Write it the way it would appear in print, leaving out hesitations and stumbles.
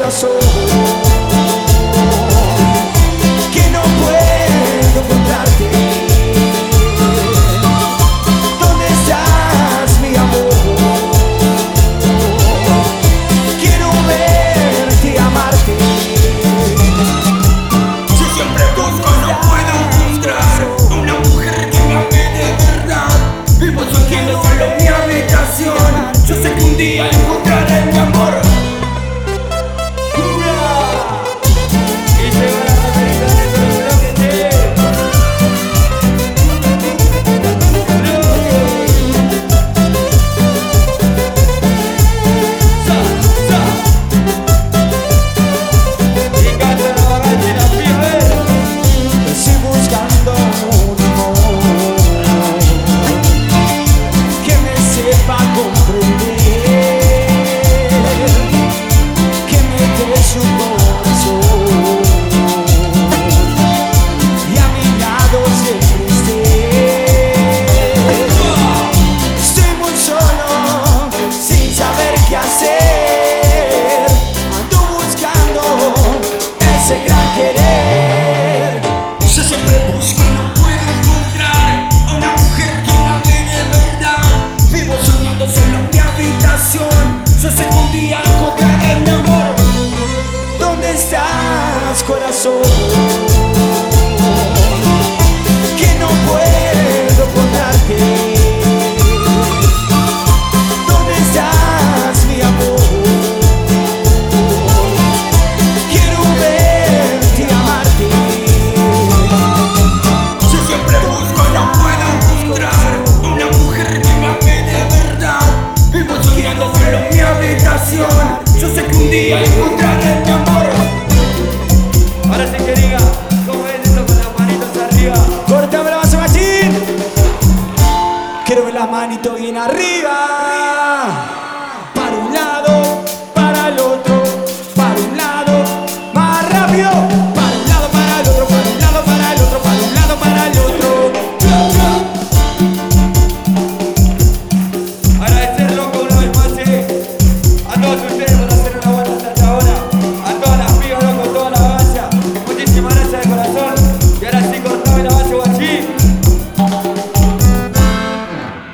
corazón, que no puedo encontrarte. ¿Dónde estás, mi amor? Quiero verte y amarte. Yo siempre busco, no puedo encontrar una mujer que me ame de verdad. Vivo soñando solo en mi habitación. Yo sé que un día encontraré mi amor. Yo sé que un día encontraré mi amor. ¿Dónde estás, corazón? Que no puedo encontrarte. ¿Dónde estás, mi amor? Quiero verte y amarte. Yo siempre busco, no puedo encontrar una mujer que me ame de verdad. Vivo soñando solo en mi habitación. Yo sé que un día encontraré mi amor. Ahora sí que diga, ¿cómo es esto con las manitos arriba? Córtame la base, machín. Quiero ver las manitos bien arriba.